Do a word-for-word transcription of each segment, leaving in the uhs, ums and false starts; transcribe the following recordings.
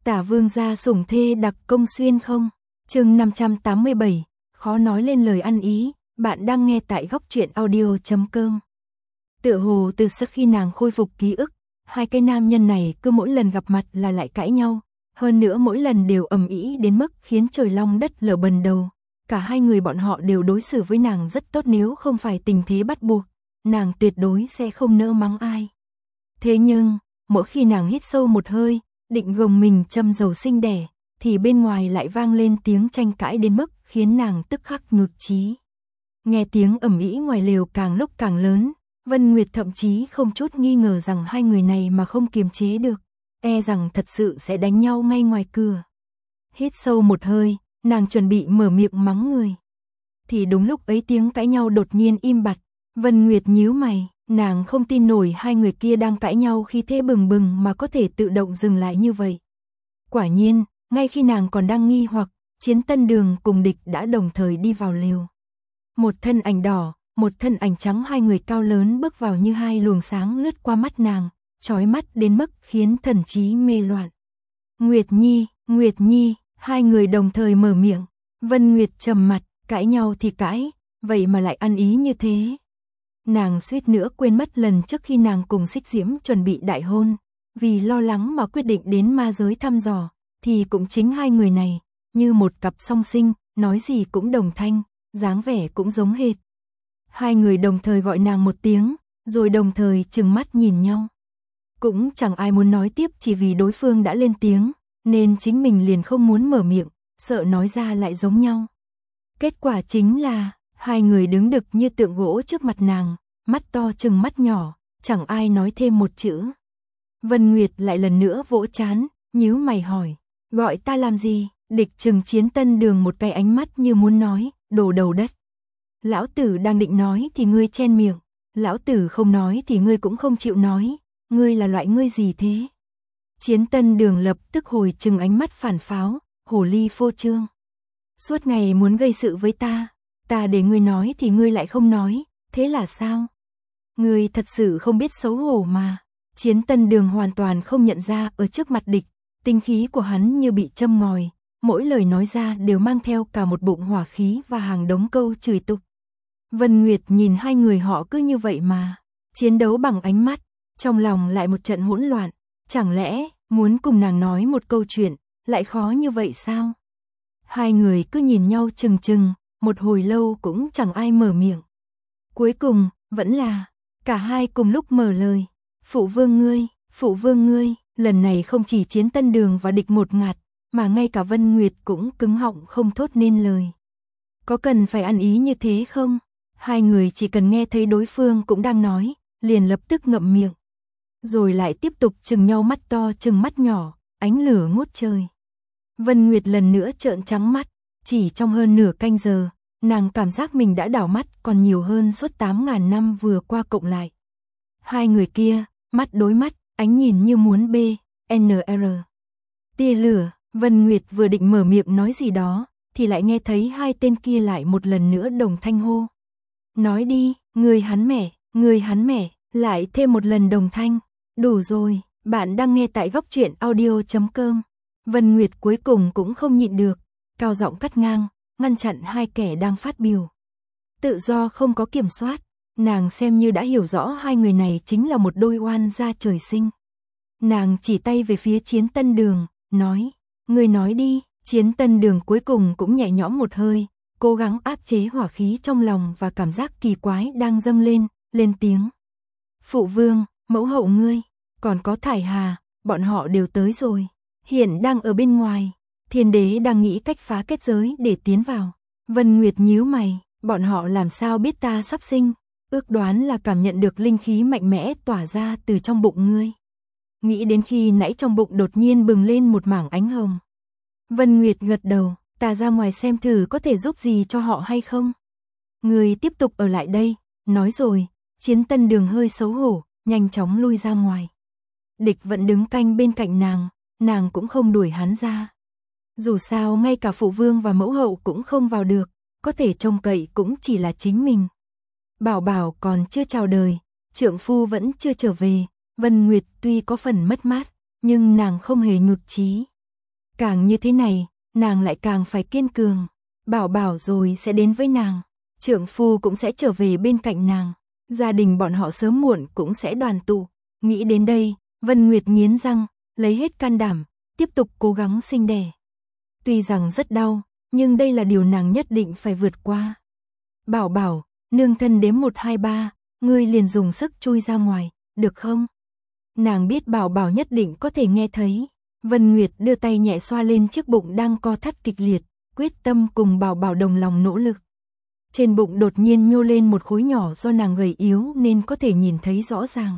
Tả vương gia sủng thê đặc công xuyên không? Chương năm trăm tám mươi bảy, khó nói lên lời ăn ý, bạn đang nghe tại góc truyện audio chấm com. Tựa hồ từ sau khi nàng khôi phục ký ức, hai cái nam nhân này cứ mỗi lần gặp mặt là lại cãi nhau, hơn nữa mỗi lần đều ầm ĩ đến mức khiến trời long đất lở bần đầu. Cả hai người bọn họ đều đối xử với nàng rất tốt, nếu không phải tình thế bắt buộc, nàng tuyệt đối sẽ không nỡ mắng ai. Thế nhưng, mỗi khi nàng hít sâu một hơi, định gồng mình châm dầu sinh đẻ, thì bên ngoài lại vang lên tiếng tranh cãi đến mức khiến nàng tức khắc nhụt chí. Nghe tiếng ầm ĩ ngoài lều càng lúc càng lớn, Vân Nguyệt thậm chí không chút nghi ngờ rằng hai người này mà không kiềm chế được, e rằng thật sự sẽ đánh nhau ngay ngoài cửa. Hít sâu một hơi, nàng chuẩn bị mở miệng mắng người. Thì đúng lúc ấy tiếng cãi nhau đột nhiên im bặt, Vân Nguyệt nhíu mày, nàng không tin nổi hai người kia đang cãi nhau khi thế bừng bừng mà có thể tự động dừng lại như vậy. Quả nhiên, ngay khi nàng còn đang nghi hoặc, Chiến Tân Đường cùng địch đã đồng thời đi vào lều. Một thân ảnh đỏ, một thân ảnh trắng, hai người cao lớn bước vào như hai luồng sáng lướt qua mắt nàng, chói mắt đến mức khiến thần trí mê loạn. Nguyệt Nhi, Nguyệt Nhi, hai người đồng thời mở miệng. Vân Nguyệt trầm mặt, cãi nhau thì cãi, vậy mà lại ăn ý như thế. Nàng suýt nữa quên mất lần trước khi nàng cùng Xích Diễm chuẩn bị đại hôn, vì lo lắng mà quyết định đến ma giới thăm dò, thì cũng chính hai người này, như một cặp song sinh, nói gì cũng đồng thanh, dáng vẻ cũng giống hệt. Hai người đồng thời gọi nàng một tiếng, rồi đồng thời trừng mắt nhìn nhau. Cũng chẳng ai muốn nói tiếp, chỉ vì đối phương đã lên tiếng, nên chính mình liền không muốn mở miệng, sợ nói ra lại giống nhau. Kết quả chính là, hai người đứng đực như tượng gỗ trước mặt nàng, mắt to trừng mắt nhỏ, chẳng ai nói thêm một chữ. Vân Nguyệt lại lần nữa vỗ trán, nhíu mày hỏi, gọi ta làm gì? Địch trừng Chiến Tân Đường một cái ánh mắt như muốn nói, đồ đầu đất. Lão tử đang định nói thì ngươi chen miệng, lão tử không nói thì ngươi cũng không chịu nói, ngươi là loại ngươi gì thế? Chiến Tân Đường lập tức hồi trừng ánh mắt phản pháo, hồ ly phô trương. Suốt ngày muốn gây sự với ta, ta để ngươi nói thì ngươi lại không nói, thế là sao? Ngươi thật sự không biết xấu hổ mà. Chiến Tân Đường hoàn toàn không nhận ra ở trước mặt địch, tinh khí của hắn như bị châm ngòi, mỗi lời nói ra đều mang theo cả một bụng hỏa khí và hàng đống câu chửi tục. Vân Nguyệt nhìn hai người họ cứ như vậy mà chiến đấu bằng ánh mắt, trong lòng lại một trận hỗn loạn, chẳng lẽ muốn cùng nàng nói một câu chuyện lại khó như vậy sao? Hai người cứ nhìn nhau chừng chừng, một hồi lâu cũng chẳng ai mở miệng. Cuối cùng, vẫn là cả hai cùng lúc mở lời. Phụ vương ngươi, phụ vương ngươi, lần này không chỉ Chiến Tân Đường và địch một ngạt, mà ngay cả Vân Nguyệt cũng cứng họng không thốt nên lời. Có cần phải ăn ý như thế không? Hai người chỉ cần nghe thấy đối phương cũng đang nói, liền lập tức ngậm miệng. Rồi lại tiếp tục chừng nhau mắt to chừng mắt nhỏ, ánh lửa ngút trời. Vân Nguyệt lần nữa trợn trắng mắt, chỉ trong hơn nửa canh giờ, nàng cảm giác mình đã đảo mắt còn nhiều hơn suốt tám ngàn năm vừa qua cộng lại. Hai người kia, mắt đối mắt, ánh nhìn như muốn B, N R. Tia lửa, Vân Nguyệt vừa định mở miệng nói gì đó, thì lại nghe thấy hai tên kia lại một lần nữa đồng thanh hô. Nói đi, người hắn mẻ, người hắn mẻ, lại thêm một lần đồng thanh. Đủ rồi, bạn đang nghe tại góc truyện audio chấm com. Vân Nguyệt cuối cùng cũng không nhịn được, cao giọng cắt ngang, ngăn chặn hai kẻ đang phát biểu. Tự do không có kiểm soát, nàng xem như đã hiểu rõ hai người này chính là một đôi oan gia trời sinh. Nàng chỉ tay về phía Chiến Tân Đường, nói, ngươi nói đi. Chiến Tân Đường cuối cùng cũng nhẹ nhõm một hơi, cố gắng áp chế hỏa khí trong lòng và cảm giác kỳ quái đang dâng lên, lên tiếng. Phụ vương, mẫu hậu ngươi, còn có Thải Hà, bọn họ đều tới rồi. Hiện đang ở bên ngoài, Thiên Đế đang nghĩ cách phá kết giới để tiến vào. Vân Nguyệt nhíu mày, bọn họ làm sao biết ta sắp sinh? Ước đoán là cảm nhận được linh khí mạnh mẽ tỏa ra từ trong bụng ngươi. Nghĩ đến khi nãy trong bụng đột nhiên bừng lên một mảng ánh hồng. Vân Nguyệt gật đầu, ta ra ngoài xem thử có thể giúp gì cho họ hay không. Người tiếp tục ở lại đây, nói rồi, Chiến Tân Đường hơi xấu hổ, nhanh chóng lui ra ngoài. Địch vẫn đứng canh bên cạnh nàng, nàng cũng không đuổi hắn ra. Dù sao ngay cả phụ vương và mẫu hậu cũng không vào được, có thể trông cậy cũng chỉ là chính mình. Bảo Bảo còn chưa chào đời, trượng phu vẫn chưa trở về, Vân Nguyệt tuy có phần mất mát, nhưng nàng không hề nhụt chí. Càng như thế này, nàng lại càng phải kiên cường. Bảo bảo rồi sẽ đến với nàng, trượng phu cũng sẽ trở về bên cạnh nàng, gia đình bọn họ sớm muộn cũng sẽ đoàn tụ. Nghĩ đến đây, Vân Nguyệt nghiến răng, lấy hết can đảm, tiếp tục cố gắng sinh đẻ. Tuy rằng rất đau, nhưng đây là điều nàng nhất định phải vượt qua. Bảo bảo, nương thân đếm một hai ba, ngươi liền dùng sức chui ra ngoài, được không? Nàng biết bảo bảo nhất định có thể nghe thấy. Vân Nguyệt đưa tay nhẹ xoa lên chiếc bụng đang co thắt kịch liệt, quyết tâm cùng bảo bảo đồng lòng nỗ lực. Trên bụng đột nhiên nhô lên một khối nhỏ do nàng gầy yếu nên có thể nhìn thấy rõ ràng.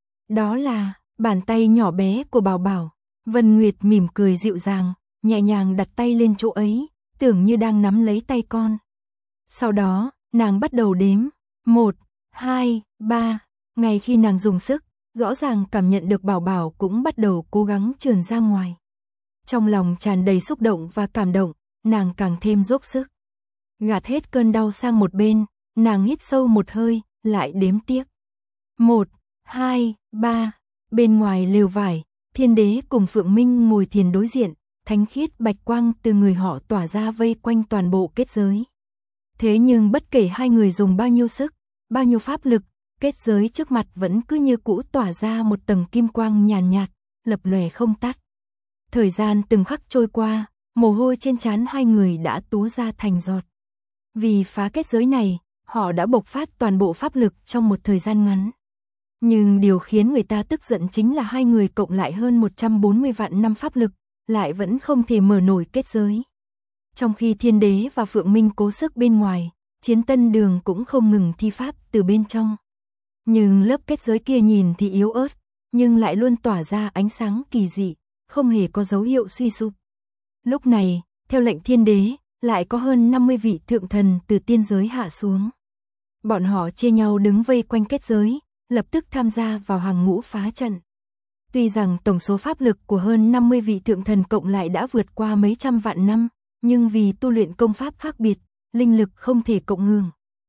Đó là bàn tay nhỏ bé của bảo bảo. Vân Nguyệt mỉm cười dịu dàng, nhẹ nhàng đặt tay lên chỗ ấy, tưởng như đang nắm lấy tay con. Sau đó, nàng bắt đầu đếm. Một, hai, ba. Ngay khi nàng dùng sức, rõ ràng cảm nhận được bảo bảo cũng bắt đầu cố gắng trườn ra ngoài. Trong lòng tràn đầy xúc động và cảm động, nàng càng thêm dốc sức. Gạt hết cơn đau sang một bên, nàng hít sâu một hơi, lại đếm tiếp. Một, hai, ba. Bên ngoài lều vải, Thiên Đế cùng Phượng Minh ngồi thiền đối diện, thánh khiết bạch quang từ người họ tỏa ra vây quanh toàn bộ kết giới. Thế nhưng bất kể hai người dùng bao nhiêu sức, bao nhiêu pháp lực, kết giới trước mặt vẫn cứ như cũ tỏa ra một tầng kim quang nhàn nhạt, lập lòe không tắt. Thời gian từng khắc trôi qua, mồ hôi trên trán hai người đã túa ra thành giọt. Vì phá kết giới này, họ đã bộc phát toàn bộ pháp lực trong một thời gian ngắn. Nhưng điều khiến người ta tức giận chính là hai người cộng lại hơn một trăm bốn mươi vạn năm pháp lực, lại vẫn không thể mở nổi kết giới. Trong khi Thiên Đế và Phượng Minh cố sức bên ngoài, Chiến Tân Đường cũng không ngừng thi pháp từ bên trong. Nhưng lớp kết giới kia nhìn thì yếu ớt, nhưng lại luôn tỏa ra ánh sáng kỳ dị, không hề có dấu hiệu suy sụp. Lúc này, theo lệnh Thiên Đế, lại có hơn năm mươi vị thượng thần từ tiên giới hạ xuống. Bọn họ chia nhau đứng vây quanh kết giới, lập tức tham gia vào hàng ngũ phá trận. Tuy rằng tổng số pháp lực của hơn năm mươi vị thượng thần cộng lại đã vượt qua mấy trăm vạn năm, nhưng vì tu luyện công pháp khác biệt, linh lực không thể cộng hưởng.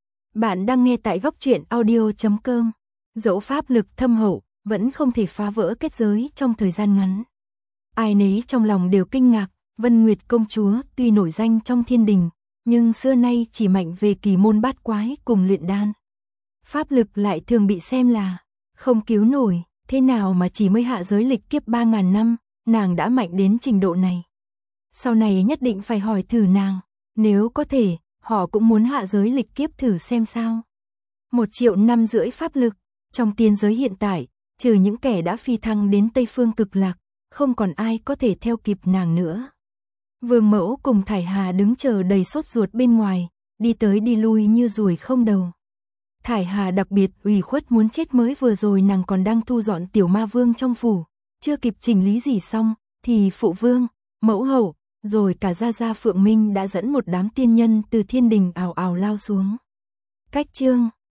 Bạn đang nghe tại góc truyện audio chấm com. Dẫu pháp lực thâm hậu, vẫn không thể phá vỡ kết giới trong thời gian ngắn. Ai nấy trong lòng đều kinh ngạc, Vân Nguyệt công chúa tuy nổi danh trong thiên đình, nhưng xưa nay chỉ mạnh về kỳ môn bát quái cùng luyện đan. Pháp lực lại thường bị xem là không cứu nổi, thế nào mà chỉ mới hạ giới lịch kiếp ba ngàn năm, nàng đã mạnh đến trình độ này. Sau này nhất định phải hỏi thử nàng, nếu có thể, họ cũng muốn hạ giới lịch kiếp thử xem sao. Một triệu năm rưỡi pháp lực, trong tiên giới hiện tại, trừ những kẻ đã phi thăng đến Tây Phương Cực Lạc, không còn ai có thể theo kịp nàng nữa. Vương Mẫu cùng Thải Hà đứng chờ đầy sốt ruột bên ngoài, đi tới đi lui như ruồi không đầu. Thải Hà đặc biệt ủy khuất muốn chết, mới vừa rồi nàng còn đang thu dọn tiểu ma vương trong phủ, chưa kịp chỉnh lý gì xong, thì phụ vương, mẫu hậu, rồi cả Gia Gia Phượng Minh đã dẫn một đám tiên nhân từ thiên đình ào ào lao xuống. Cách chương